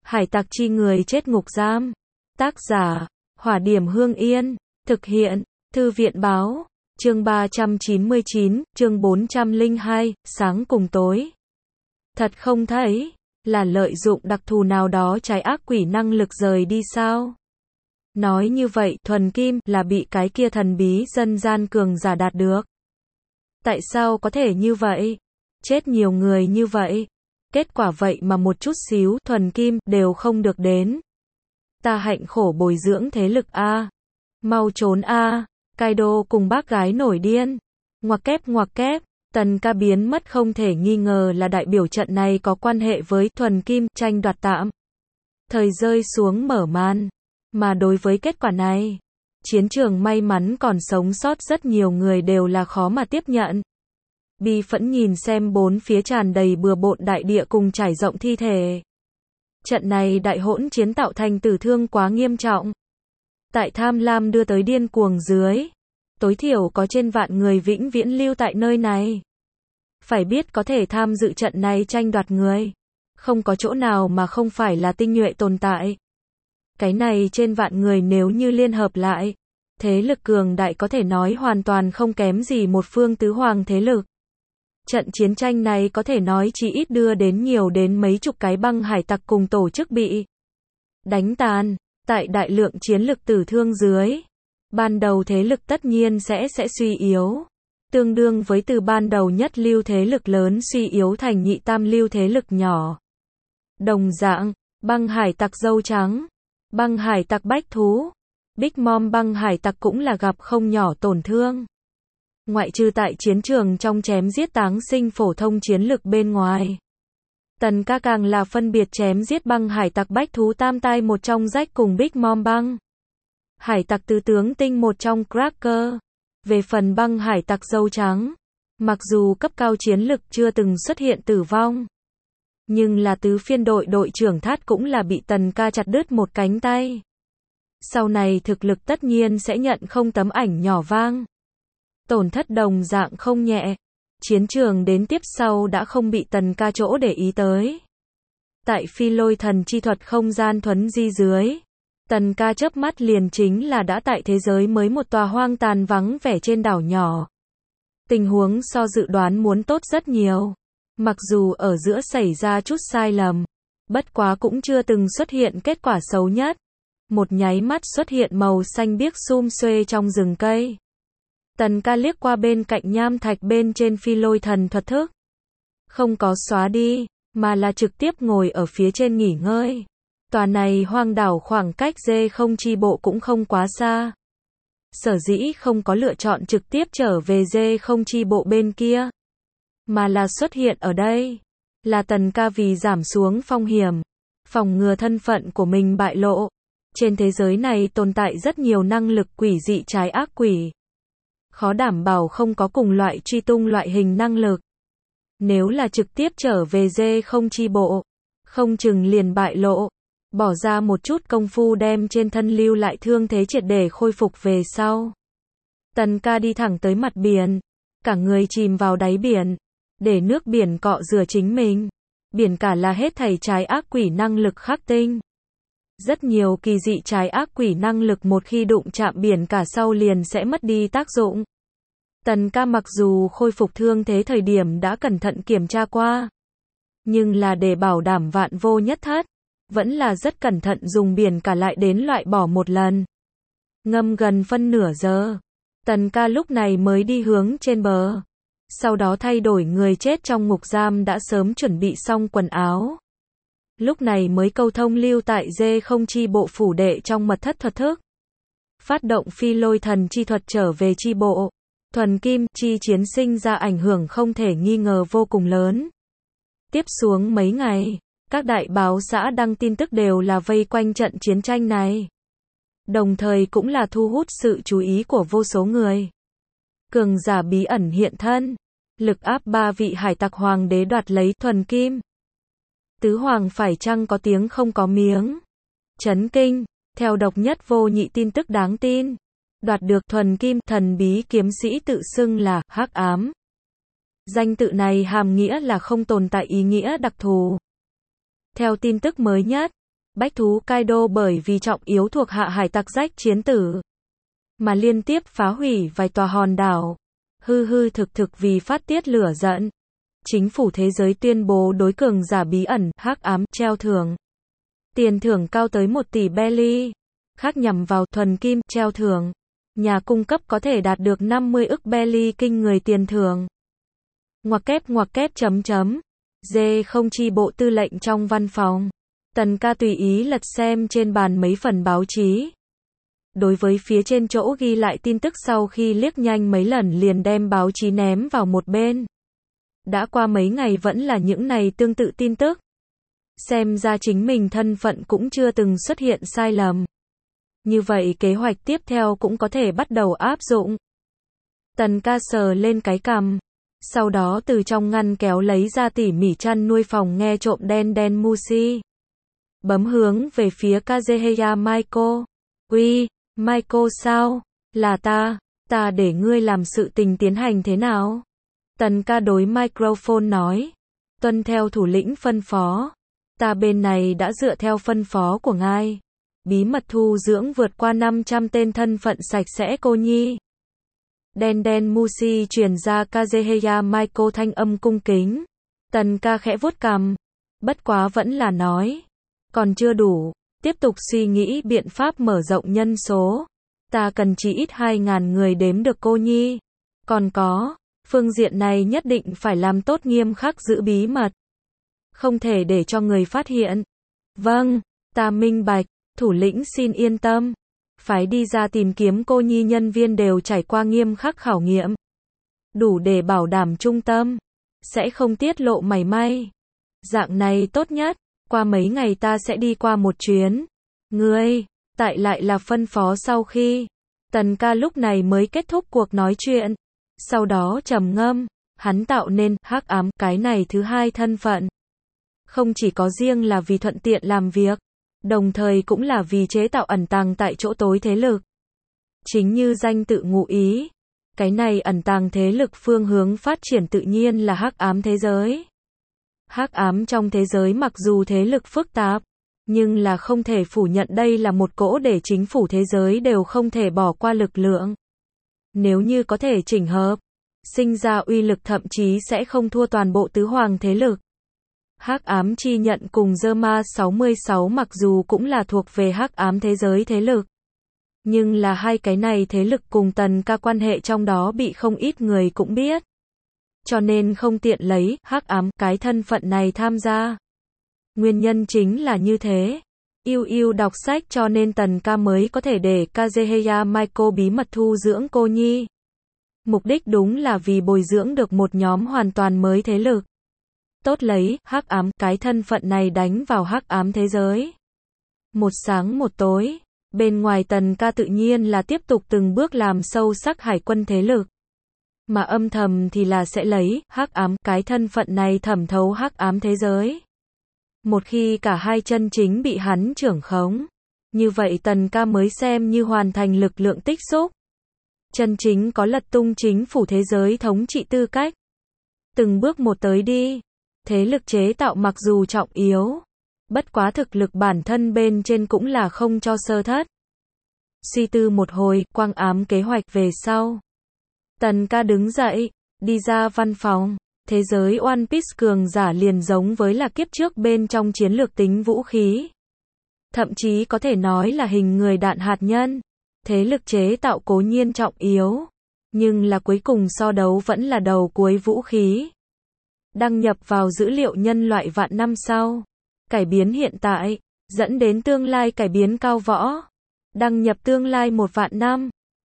Hải tặc chi người chết ngục giam. Tác giả, Hỏa Điểm Hương Yên. Thực hiện, Thư viện Báo. Chương 399, chương 402, sáng cùng tối. Thật không thấy, là lợi dụng đặc thù nào đó trái ác quỷ năng lực rời đi sao? Nói như vậy, thuần kim là bị cái kia thần bí dân gian cường giả đạt được. Tại sao có thể như vậy? Chết nhiều người như vậy. Kết quả vậy mà một chút xíu thuần kim đều không được đến. Ta hạnh khổ bồi dưỡng thế lực a. Mau trốn a. Kaido cùng bác gái nổi điên. Ngoặc kép, Tần Ca biến mất không thể nghi ngờ là đại biểu trận này có quan hệ với thuần kim tranh đoạt tạm thời rơi xuống mở màn. Mà đối với kết quả này, chiến trường may mắn còn sống sót rất nhiều người đều là khó mà tiếp nhận. Bi phẫn nhìn xem bốn phía tràn đầy bừa bộn đại địa cùng trải rộng thi thể. Trận này đại hỗn chiến tạo thành tử thương quá nghiêm trọng. Tại tham lam đưa tới điên cuồng dưới, tối thiểu có trên vạn người vĩnh viễn lưu tại nơi này. Phải biết có thể tham dự trận này tranh đoạt người, không có chỗ nào mà không phải là tinh nhuệ tồn tại. Cái này trên vạn người nếu như liên hợp lại, thế lực cường đại có thể nói hoàn toàn không kém gì một phương tứ hoàng thế lực. Trận chiến tranh này có thể nói chỉ ít đưa đến nhiều đến mấy chục cái băng hải tặc cùng tổ chức bị đánh tàn. Tại đại lượng chiến lực tử thương dưới, ban đầu thế lực tất nhiên sẽ suy yếu. Tương đương với từ ban đầu nhất lưu thế lực lớn suy yếu thành nhị tam lưu thế lực nhỏ. Đồng dạng, băng hải tặc dâu trắng, băng hải tặc bách thú, Big Mom băng hải tặc cũng là gặp không nhỏ tổn thương. Ngoại trừ tại chiến trường trong chém giết táng sinh phổ thông chiến lực bên ngoài, Tần Ca càng là phân biệt chém giết băng hải tặc bách thú tam tai một trong Rách cùng Big Mom băng hải tặc tứ tướng tinh một trong Cracker. Về phần băng hải tặc dâu trắng, mặc dù cấp cao chiến lực chưa từng xuất hiện tử vong, nhưng là tứ phiên đội đội trưởng Thát cũng là bị Tần Ca chặt đứt một cánh tay. Sau này thực lực tất nhiên sẽ nhận không tấm ảnh nhỏ vang. Tổn thất đồng dạng không nhẹ. Chiến trường đến tiếp sau đã không bị Tần Ca chỗ để ý tới. Tại phi lôi thần chi thuật không gian thuấn di dưới, Tần Ca chớp mắt liền chính là đã tại thế giới mới một tòa hoang tàn vắng vẻ trên đảo nhỏ. Tình huống so dự đoán muốn tốt rất nhiều. Mặc dù ở giữa xảy ra chút sai lầm, bất quá cũng chưa từng xuất hiện kết quả xấu nhất. Một nháy mắt xuất hiện màu xanh biếc sum xuê trong rừng cây. Tần Ca liếc qua bên cạnh nham thạch bên trên phi lôi thần thuật thức. Không có xóa đi, mà là trực tiếp ngồi ở phía trên nghỉ ngơi. Tòa này hoang đảo khoảng cách dê không chi bộ cũng không quá xa. Sở dĩ không có lựa chọn trực tiếp trở về dê không chi bộ bên kia, mà là xuất hiện ở đây. Là Tần Ca vì giảm xuống phong hiểm, phòng ngừa thân phận của mình bại lộ. Trên thế giới này tồn tại rất nhiều năng lực quỷ dị trái ác quỷ. Khó đảm bảo không có cùng loại truy tung loại hình năng lực. Nếu là trực tiếp trở về dê không chi bộ, không chừng liền bại lộ. Bỏ ra một chút công phu đem trên thân lưu lại thương thế triệt để khôi phục về sau. Tần Ca đi thẳng tới mặt biển. Cả người chìm vào đáy biển. Để nước biển cọ rửa chính mình. Biển cả là hết thảy trái ác quỷ năng lực khắc tinh. Rất nhiều kỳ dị trái ác quỷ năng lực một khi đụng chạm biển cả sau liền sẽ mất đi tác dụng. Tần Ca mặc dù khôi phục thương thế thời điểm đã cẩn thận kiểm tra qua, nhưng là để bảo đảm vạn vô nhất thất, vẫn là rất cẩn thận dùng biển cả lại đến loại bỏ một lần. Ngâm gần phân nửa giờ, Tần Ca lúc này mới đi hướng trên bờ. Sau đó thay đổi người chết trong ngục giam đã sớm chuẩn bị xong quần áo. Lúc này mới câu thông lưu tại dê không chi bộ phủ đệ trong mật thất thuật thức. Phát động phi lôi thần chi thuật trở về chi bộ. Thuần kim chi chiến sinh ra ảnh hưởng không thể nghi ngờ vô cùng lớn. Tiếp xuống mấy ngày, các đại báo xã đăng tin tức đều là vây quanh trận chiến tranh này. Đồng thời cũng là thu hút sự chú ý của vô số người. Cường giả bí ẩn hiện thân, lực áp 3 vị hải tặc hoàng đế đoạt lấy thuần kim. Tứ hoàng phải chăng có tiếng không có miếng. Chấn kinh, theo độc nhất vô nhị tin tức đáng tin. Đoạt được thuần kim, thần bí kiếm sĩ tự xưng là Hắc Ám. Danh tự này hàm nghĩa là không tồn tại ý nghĩa đặc thù. Theo tin tức mới nhất, bách thú Kaido bởi vì trọng yếu thuộc hạ hải tặc rách chiến tử, mà liên tiếp phá hủy vài tòa hòn đảo. Thực vì phát tiết lửa giận. Chính phủ thế giới tuyên bố đối cường giả bí ẩn, hắc ám, treo thưởng. Tiền thưởng cao tới 1 tỷ belly. Khác nhằm vào thuần kim, treo thưởng. Nhà cung cấp có thể đạt được 50 ức belly kinh người tiền thưởng. Ngoặc kép Dê không chi bộ tư lệnh trong văn phòng. Tần ca tùy ý lật xem trên bàn mấy phần báo chí. Đối với phía trên chỗ ghi lại tin tức sau khi liếc nhanh mấy lần liền đem báo chí ném vào một bên. Đã qua mấy ngày vẫn là những này tương tự tin tức. Xem ra chính mình thân phận cũng chưa từng xuất hiện sai lầm. Như vậy kế hoạch tiếp theo cũng có thể bắt đầu áp dụng. Tần ca sờ lên cái cằm. Sau đó từ trong ngăn kéo lấy ra tỉ mỉ chăn nuôi phòng nghe trộm đen Mushi. Bấm hướng về phía Kazuhaya Michael. Uy, Michael sao? Là ta để ngươi làm sự tình tiến hành thế nào? Tần ca đối microphone nói. Tuân theo thủ lĩnh phân phó. Ta bên này đã dựa theo phân phó của ngài. Bí mật thu dưỡng vượt qua 500 tên thân phận sạch sẽ cô nhi. Đen Mushi truyền ra Kazuhaya Michael thanh âm cung kính. Tần ca khẽ vuốt cằm. Bất quá vẫn là nói. Còn chưa đủ. Tiếp tục suy nghĩ biện pháp mở rộng nhân số. Ta cần chỉ ít 2.000 người đếm được cô nhi. Còn có, phương diện này nhất định phải làm tốt nghiêm khắc giữ bí mật. Không thể để cho người phát hiện. Vâng, ta minh bạch, thủ lĩnh xin yên tâm. Phái đi ra tìm kiếm cô nhi nhân viên đều trải qua nghiêm khắc khảo nghiệm. Đủ để bảo đảm trung tâm. Sẽ không tiết lộ mảy may. Dạng này tốt nhất. Qua mấy ngày ta sẽ đi qua một chuyến. Ngươi, tại lại là phân phó sau khi. Tần ca lúc này mới kết thúc cuộc nói chuyện. Sau đó trầm ngâm, hắn tạo nên hắc ám cái này thứ hai thân phận. Không chỉ có riêng là vì thuận tiện làm việc, đồng thời cũng là vì chế tạo ẩn tàng tại chỗ tối thế lực. Chính như danh tự ngụ ý, cái này ẩn tàng thế lực phương hướng phát triển tự nhiên là hắc ám thế giới. Hắc ám trong thế giới mặc dù thế lực phức tạp, nhưng là không thể phủ nhận đây là một cỗ để chính phủ thế giới đều không thể bỏ qua lực lượng. Nếu như có thể chỉnh hợp, sinh ra uy lực thậm chí sẽ không thua toàn bộ tứ hoàng thế lực. Hắc ám chi nhận cùng Zerma 66 mặc dù cũng là thuộc về hắc ám thế giới thế lực. Nhưng là hai cái này thế lực cùng tần ca quan hệ trong đó bị không ít người cũng biết. Cho nên không tiện lấy hắc ám cái thân phận này tham gia. Nguyên nhân chính là như thế. Yêu đọc sách cho nên tần ca mới có thể để Kazuhaya Michael bí mật thu dưỡng cô nhi. Mục đích đúng là vì bồi dưỡng được một nhóm hoàn toàn mới thế lực. Tốt lấy hắc ám cái thân phận này đánh vào hắc ám thế giới. Một sáng một tối, bên ngoài tần ca tự nhiên là tiếp tục từng bước làm sâu sắc hải quân thế lực. Mà âm thầm thì là sẽ lấy hắc ám cái thân phận này thẩm thấu hắc ám thế giới. Một khi cả hai chân chính bị hắn trưởng khống, như vậy tần ca mới xem như hoàn thành lực lượng tích xúc. Chân chính có lật tung chính phủ thế giới thống trị tư cách. Từng bước một tới đi. Thế lực chế tạo mặc dù trọng yếu, bất quá thực lực bản thân bên trên cũng là không cho sơ thất. Suy tư một hồi, quang ám kế hoạch về sau. Tần ca đứng dậy, đi ra văn phòng. Thế giới One Piece cường giả liền giống với là kiếp trước bên trong chiến lược tính vũ khí. Thậm chí có thể nói là hình người đạn hạt nhân. Thế lực chế tạo cố nhiên trọng yếu, nhưng là cuối cùng so đấu vẫn là đầu cuối vũ khí. Đăng nhập vào dữ liệu nhân loại vạn năm sau. Cải biến hiện tại, dẫn đến tương lai cải biến cao võ. Đăng nhập tương lai 1 vạn năm.